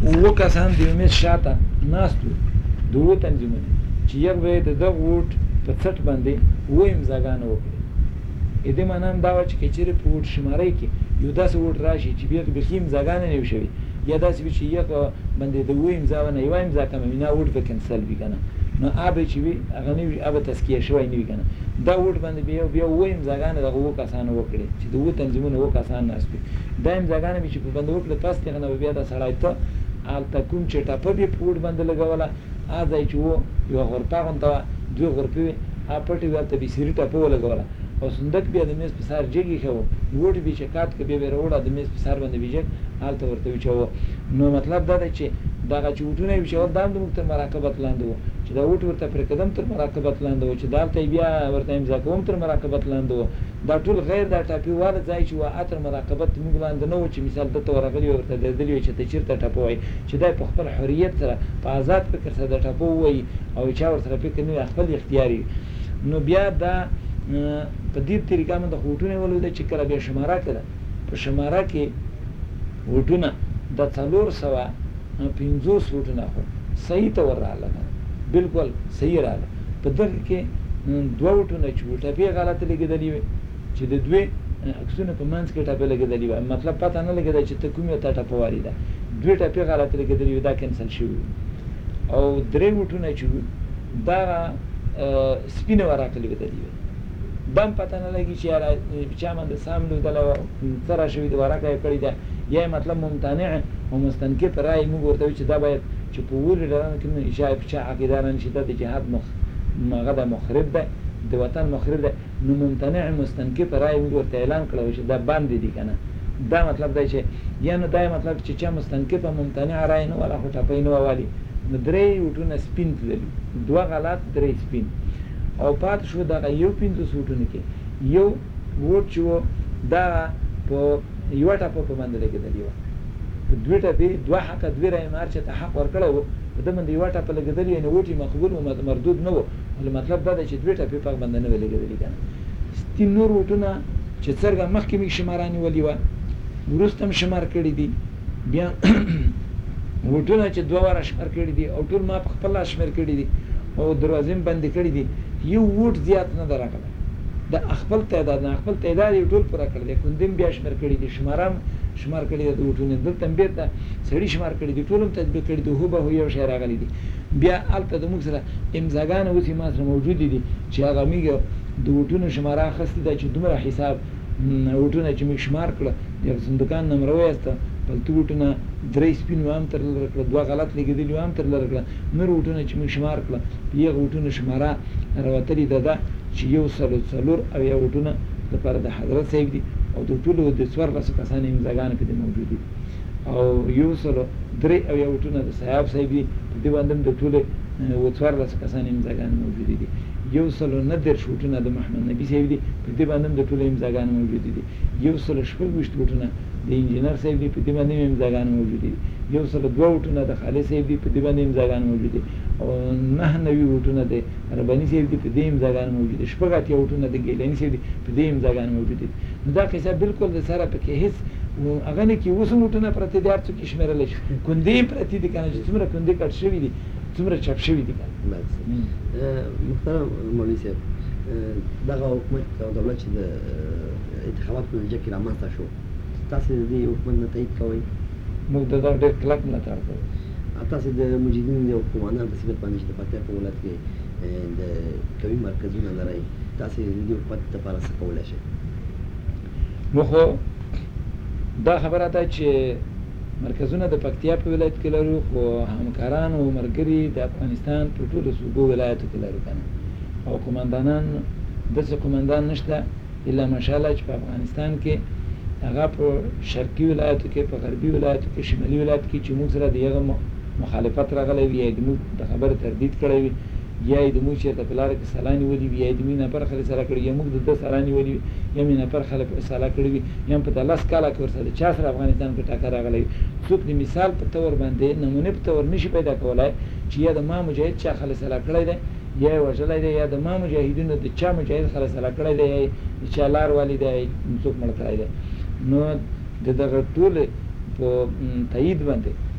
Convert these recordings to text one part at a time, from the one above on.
اووه کسان د یو میز شاته ناست وو، د اووه تنظیمونه چې یک به یې د دغه ووټ په څټ باندې اووه امضاګانې وکړي. د دې معنا هم دا وه چې که چېرې په ووټ شمارۍ کې یو داسې ووټ راشي چې بیا بیخي امضاګانې نه وي شوي، یا داسې وي چې یک باندې د اووه امضا نه یوه امضا کمه وي، نه ووټ به کینسل وي که نه، نو به چې وي هغه نه وي، به تزکیه شوی نه وي که نه. دا ووټ باندې بیا اووه امضاګانې دغه اووه کسانو وکړې چې د اووه تنظیمونه اووه کسان ناست وي. دا امضاګانې مې چې په باندې وکړې پس د هغه نه به بیا دا سړی ته هلته کوم چې ټپه به یې په ووټ باندې لګوله، هغه ځای چې و یوه غرفه غونته وه، دوې غرفې وې، هغه پټې وې، هلته به یې سري ټپه ولګوله او صندوق بیا د میز په سر جګ ایښی و، ووټ به یې چې کات که بیا به یې راوړه د میز په سر باندې به یې جګ هلته ورته وچوه. نو مطلب دا دی چې دغه چې ووټونه یې وچول دا هم زموږ تر مراقبت لاندې و، چې دا ووټ ورته پرې کدم تر مراقبت لاندې و، چې دا هلته یې بیا ورته امضا کوم تر مراقبت لاندې و. دا ټول غیر دا ټاپې واله ځای چې وه تر مراقبت زموږ لاندې نه و، چې مثال دلته ورغلي ورته دردلي وي چې ته چېرته ټپه وایي، چې دا په خپل حریت سره په آزاد فکر سره د ټپه ووایي او چا ورسره فکر نه وي، خپل اختیار وي. نو بیا دا په دې طریقه باندې خو ووټونه یې ولوده چې کله بیا شماره کړه، په شماره کې ووټونه د 450 ووټونه خو صحیح ته ور راغله، بلکل صحیح راغله. په دغه کې دوه ووټونه چې وو ټپې غلطه لګېدلې وې، چې د دوی عکسونه په منځ کې ټپې لګېدلې وه، مطلب پته نه لګېده چې ته کوم یو ته ټپه والي ده، دوی ټپې غلطه لګېدلې وې، دا کینسل شوي وو. او درې ووټونه چې وو دا سپینه ورقه لګېدلې وې، دا هم پته نه لګي چې یاره چا باندې سم لوېدلی وه، څه را شوي د ورقه یې کړې ده، یا یې مطلب ممتنع او مستنکف رایې موږ ورته وایو چې دا باید چې په اووه لیډرانو کې شاید چا عقیده نه شي دا د جهاد هغه ده مخرب ده، د وطن مخرب ده، نو ممتنع مستنکف رایې موږ ورته اعلان کړی و چې دا بند دي که نه. دا مطلب دی چې یا نو دا مطلب چې چا مستنکف او ممتنع رایې نه وله خو ټپۍ نه وه والي، نو درې ووټونه سپین تللي، دوه غلط درې سپین، او پاتې شو دغه یو 50 ووټونو کې یو ووټ چې و دا په یوه ټپه په باندې لګېدلې وه، په دوې ټپې دوه حقه دوې رایې مار چې ته حق ورکړی و په ده باندې یوه ټپه لګېدلې یعنې ووټ یې مقبول و مردود نه و، مطلب دا دی چې دوې ټپې په هغه باندې نه وې لګېدلې که نه. سپین نور ووټونه چې څرګه مخکې مې شماره نیولې وه وروسته هم شمار کړي دي، بیا ووټونه چې دوه واره شمار کړي دي او ټول ما په خپل لاس شمېر کړي دي او دروازې هم بندې کړي دي، یو ووټ زیات نه ده راغلی، د خپل تعداد نه خپل تعداد یې ټول پوره کړی دی، کندې هم بیا شمېر کړي دي، شماره هم شمار کړي دی د ووټونو، دلته هم بېرته سړي شمار کړي دي، ټول هم تطبیق کړي دي، هوبهو یو شی راغلی دي. بیا هلته د موږ سره امضاګانې اوس ما سره موجودې دي چې هغه موږ د ووټونو شماره اخیستې ده چې دومره حساب ووټونه چې موږ شمار کړه د صندوقان نه مې راوایسته، پلتو ووټونه درې سپین هم تر لره کړه، دوه غلط لګېدلي هم تر لره کړه، نور ووټونه چې موږ شمار کړه په هغه ووټونو شماره راوتلې ده چې 104 اویا ووټونه دپاره د حضرت صاحب دي او د ټولو د 14 کسانو امضاګانې په دې موجود دي، او 103 اویا ووټونه د صاحب صاحب دي، په دې باندې هم د ټولو 14 کسانو امضاګانې موجودې دي، 190 ووټونه د محمد نبي صاحب دي، په دې باندې هم د ټولو امضاګانې موجودې دي، 126 ووټونه د انجینر صاحب دي، په دې باندې هم امضاګانې موجودې دي، 102 ووټونه د خالد صاحب دي، په دې باندې امضاګانې موجودې دي، او 99 ووټونه د رباني صاحب دي، په دې امضاګانې موجودې دي، 80 ووټونه د ګیلاني صاحب دي، په دې امضاګانې موجودې دي. نو دا قصه بالکل د سره پکې هېڅ هغه نه کې اوس هم ووټونه پرته دي، هر څوک یې شمېرلی شي، کندې هم پرتې دي که نه چې څومره کندې کټ شوي دي څومره چاپ شوي دي که نه. محترم مولوي صاحب، دغه حکومت او دولت چې د انتخاباتو په نتیجه کې رامنځته شو، تاسې د دې حکومت نه تایید کوئ؟ موږ د دغه ډېر کلک ملاتړ کوو. تاسې د مجاهدینو او قوماندان په صفت باندې چې د پکتیا په ولایت کې د قوي مرکزونه لرئ، تاسې د دې حکومت لپاره څه کولی شئ؟ نو خو دا خبره ده چې مرکزونه د پکتیا په ولایت کې لرو، خو همکاران او ملګري د افغانستان په ټولو صوبو ولایتو کې لرو که نه، او قومندانان داسې قومندان نشته الا ماشاءالله چې په افغانستان کې هغه په شرقي ولایتو کې، په غربي ولایتو کې، شمالي ولایتو کې چې موږ سره د هغه مخالفت راغلی وي، یا د موږ د خبرې تردید کړی وي، یا یې د موږ چېرته په لاره کې سلا نیولي وي، یا یې د موږ نفر خلک سلا کړي، یا موږ د ده سلا نیولي وي، یا مې نفر خلک سلا کړي وي، یا هم په 10 کاله کې ورسره د چا سره افغانستان کې ټاکر راغلی وي، څوک د مثال په طور باندې نمونې په طور نشي پیدا کولی چې یا د ما مجاهد چا خلک سلا کړی دی، یا یې وژلی دی، یا د ما مجاهدینو د چا مجاهد خلک سلا کړی دی، یا د چا لار والی دی، یا څوک مړ کړی دی. نو د دغه ټولې په تایید باندې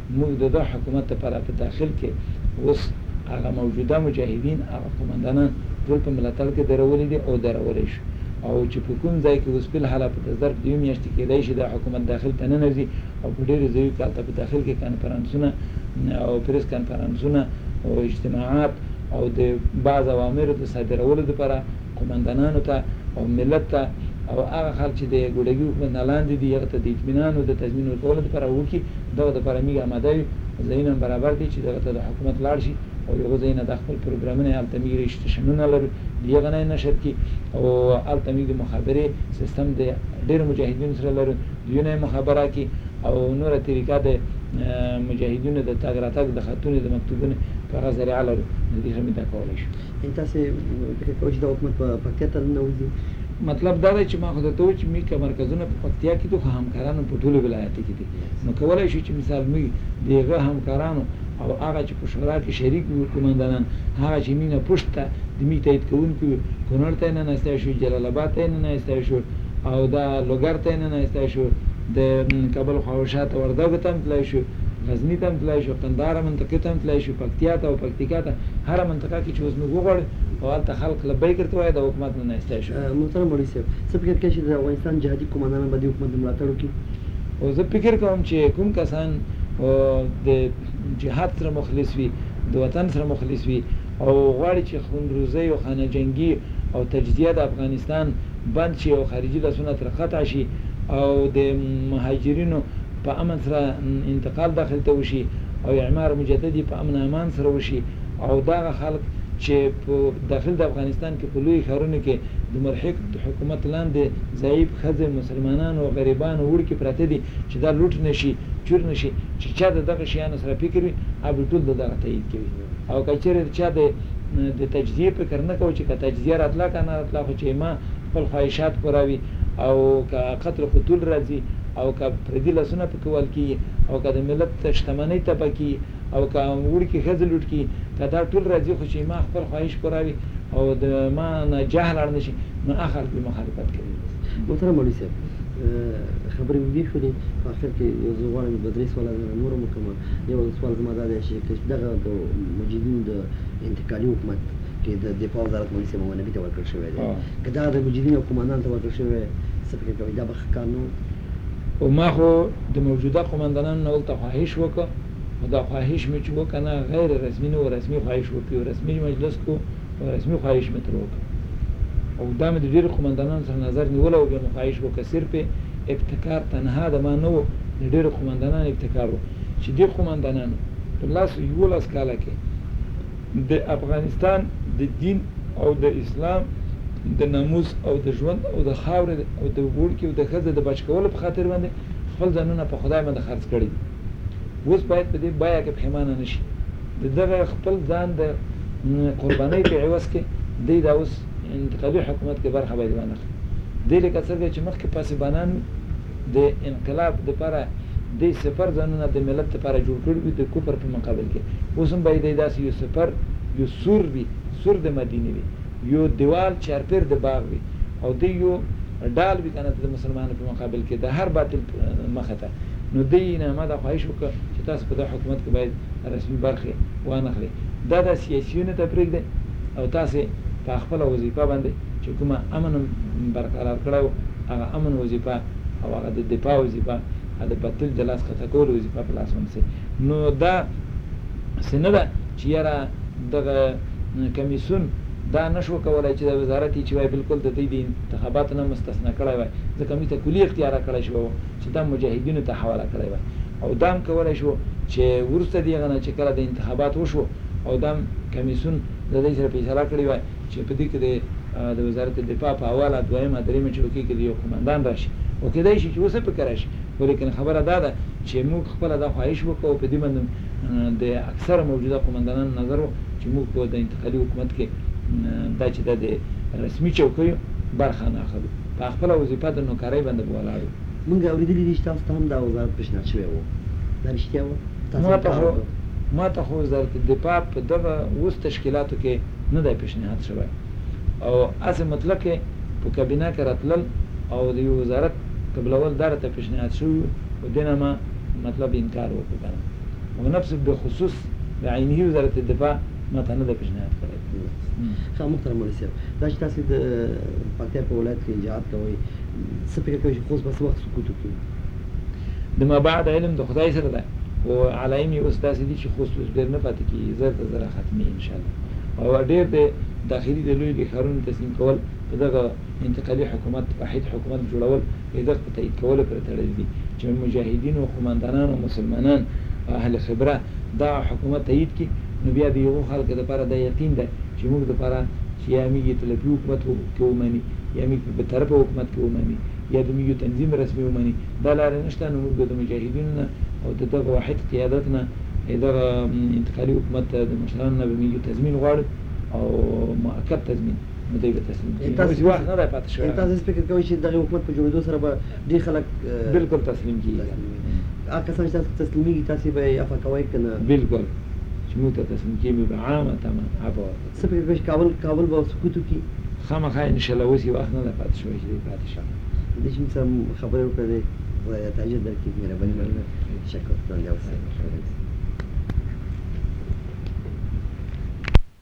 موږ د دغه حکومت لپاره په داخل کې اوس هغه موجوده مجاهدین هغه قمندانان ټول په ملاتړ کې درولي دي او درولی شو او چې په کوم ځای کې اوس بالحاله په ظرف د یوې میاشتې کېدای شي دا حکومت داخل ته ننوځي او په ډېرو ځایو کې هلته په داخل کې کنفرانسونه او پریس کنفرانسونه او اجتماعات او د بعض اوامرو د صادرولو دپاره قمندانانو ته او ملت ته او هغه خلک چې د ګوډګي حکومت نه لاندې دي هغه ته د اطمینان او د تضمین ورکولو دپاره وکړي دغه دپاره موږ اماده یو ځایونه هم برابر دي چې دغه ته د حکومت لاړ شي او یو ځای نه د خپل پروګرامونه هلته موږ رجسټریشنونه لرو د هغه نه نشر کړي او هلته موږ د مخابرې سیستم د ډېرو مجاهدینو سره لرو د یو نه یې مخابره کړي او نوره طریقه د مجاهدینو د تګ راتګ د خطونو د مکتوبونو په هغه ذریعه لرو د دې څخه موږ دا کولی شو. تاسې فکر کوئ چې دا حکومت په پکتیا ته ننوځي؟ مطلب دا دی چې ما خو درته وویل چې موږ که مرکزونه په پکتیا کې دي خو همکارانو په ټولو ولایاتو کې دي نو کولی شو چې مثال موږ د هغه همکارانو او هغه چې په شورا کې شریک وي قمندانان هغه چې موږ نه پشت ته د موږ تایید کوونکي وي کونړ ته یې نناستی شو جلال آباد ته یې نناستی شو او دا لوګر ته یې نناستی شو د کابل خوا شاته وردګو ته هم تللی شو غزني ته هم تللی شو قندهار منطقې ته هم تللی شو پکتیا ته او پکتیکا ته هره منطقه کې چې اوس موږ وغواړو او هلته خلک لبیک ورته وایي د حکومت نه نایستی شو. محترم مولوي صاحب څه فکر کوئ چې د افغانستان جهادي قمندانان به د حکومت ملاتړ وکړي؟ او زه فکر کوم چې کوم کسان د جهاد سره مخلص وي د وطن سره مخلص وي او غواړي چې خونروزۍ او خانه جنګي او تجزیه د افغانستان بند شي او خارجي لاسونه ترې قطع شي او د مهاجرینو په امن سره انتقال داخل ته وشي او اعمار مجددي په امن امان سره وشي او دغه خلک چې په داخل د افغانستان کې په لوی ښارونو کې د مرحق حکومت لاندې ضعیف ښځې مسلمانان او غریبان وړکي پراته دي چې دا لوټ نشي چور نشي چې چا د دغه شیانو سره فکر وي هغه ټول د دغه تایید کوي او که چېرې چا د تجزیې فکر نه کوي چې که تجزیه راتله که نه راتله خو چې ما خپل خواهشات پوروي او که قتل قتول راځي او که پردي لاسونه پکې ول کېږي او که د ملت شتمنۍ تباه کېږي او که وړکي ښځې لوټ کړي که دا ټول راځي خو چې ما خپل خواهش پوروي او د ما نه جهل اړ نه شي نو هغه خلک به مخالفت کوي. محترم مولوي صاحب خبرې اوږدې شولې په اخر کې یو زه غواړم دوه درې سواله نور هم وکړم. یو سوال زما دا دی چې دغه د مجاهدینو د انتقالي حکومت کې د دفاع وزارت مولوي صاحب نبي ته ورکړل شوی دی که دغه د مجاهدینو او قمندان ته ورکړل شوی څه فکر کوئ دا به ښه کار نه و؟ او ما خو د موجوده قمندانانو نه ورته خواهش وکړه او دا خواهش مې چې وکړه نه غیر رسمي نه و رسمي خواهش وکړي او رسمي مجلس کو او رسمي خواهش مې ترې وکړه او دا مې د ډېرو قمندانانو سره نظر نیولی او بیا مې خواهش وکړه صرف ابتکار تنها د ما نه و د ډېرو قمندانانو ابتکار و چې دې قمندانانو په 11 کاله کې د افغانستان د دین او د اسلام د ناموس او د ژوند او د خاورې او د وړکي او د ښځې د بچ کولو په خاطر باندې خپل ځانونه په خدای باندې خرڅ کړي اوس باید په دې بیه کې پښیمانه نه شي د دغه خپل ځان د قربانۍ په عوض کې دوی دا اوس انتقالي حکومت کې برخه باید وانخلي دې لکه څرنګه چې مخکې پاسبانان د انقلاب دپاره دې سفر ځانونه د ملت لپاره جوړ کړي وي د کفر په مقابل کې اوس هم باید داسې یو سفر یو سور وي سور د مدینې وي یو دیوال چارپیر د باغ وي او دی یو ډال وي که نه د مسلمانانو په مقابل کې د هر باطل مخه ته نو دی نه ما دا خواهش وکړه چې تاسو په دغه حکومت کې باید رسمي برخې وانخلئ دا د سیاسیونو ته پرېږدئ او تاسې په خپله وظیفه باندې چې کومه امن برقرار کړی و هغه امن وظیفه او هغه د دفاع وظیفه د باطل د لاس خطا کولو وظیفه په لاس ونیسئ نو دا څه نه ده چې یاره دغه کمیسیون دا نشو کولای چې د وزارت چې وای بالکل د دې د انتخاباتو نه مستثنا کړی وای ځکه موږ ته کلي اختیار کړی شو چې دا مجاهدینو ته حواله کړی وای او دا هم کولای شو چې وروسته د هغه نه چې کله د انتخابات وشو او دا کمیسیون د دې سره فیصله کړې وای چې په دې کې د وزارت دفاع په حواله دویمه دریمه چوکۍ کې د یو قمندان راشي او کېدای شي چې اوس یې پکې راشي خو لیکن خبره دا ده چې موږ خپله دا خواهش وکړو په دې باندې د اکثره موجوده قمندانانو نظر و چې موږ په د انتقالي حکومت کې دا چې د رسمي چوکیو برخه نه اخلو په خپله وظیفه د نوکرۍ باندې به ولاړ یو موږ اورېدلي دي چې تاسو ته هم دا وزارت پیشنهاد شوی و دا رښتیا و؟ ما ته خو وزارت دفاع په دغه اوس تشکیلاتو کې نه دی پیشنهاد شوی او هسې مطلق کې په کابینه کې راتلل او د یو وزارت قبلول دا راته پیشنهاد شوي و دې نه ما مطلب انکار وکړو که نه ونفس بخصوص بعینه وزارت الدفاع ما ته نه ده پیشنهاد کړی. ښه محترم مولوي صاحب، دا چې تاسې د پکتیا په ولایت کې جهاد کوئ، څه فکر کوئ چې خوست به څه وخت سقوط وکړي؟ د ما بعد علم د خدای سره ده، او علایم یې اوس داسې دي چې خوست اوس ډېر نه پاتې کېږي، زر تر زره ختمي انشاءالله. او ډېر د داخلي د لویو ښارونو تسلیم کول په دغه انتقالي حکومت واحد حکومت جوړول د دغه په تایید کولو پورې تړلي دي چې مجاهدینو قوماندانان او مسلمانان اهل خبره دا حکومت تایید کړي، نو بیا د یو خلکو دپاره دا یقین ده چې موږ دپاره چې یا موږ طلبي حکومت کې ومني، یا موږ په طرفه حکومت کې ومني، یا د موږ تنظیم رسمي ومني، دا لاره نشته. نو موږ د مجاهدینو نه او د دغه واحد قیادت نه دغه انتقالي حکومت د مشرانو نه به موږ تضمین غواړو او مؤکد تضمین نو دوی به تسلیم کړي. اوس وخت نه دی پاتې شوی. تاسو فکر کوئ چې دغه حکومت په جوړېدو سره به ډېر خلک بالکل تسلیم کېږي. هغه کسان چې تاسو تسلیمېږي تاسې به یې عفوه کوئ که نه؟ بالکل چې موږ ته تسلیم کېږي به عامه تمه عفوه ورکړو. څه فکر کوئ چې کابل به سقوط وکړي؟ خامخا انشاءالله اوس یې وخت نه دی پاتې شوی چې دی پاتې شي. دې چې موږ سره خبرې وکړې، خدای ته اجر درکړي، مهرباني وکړئ. تشکر.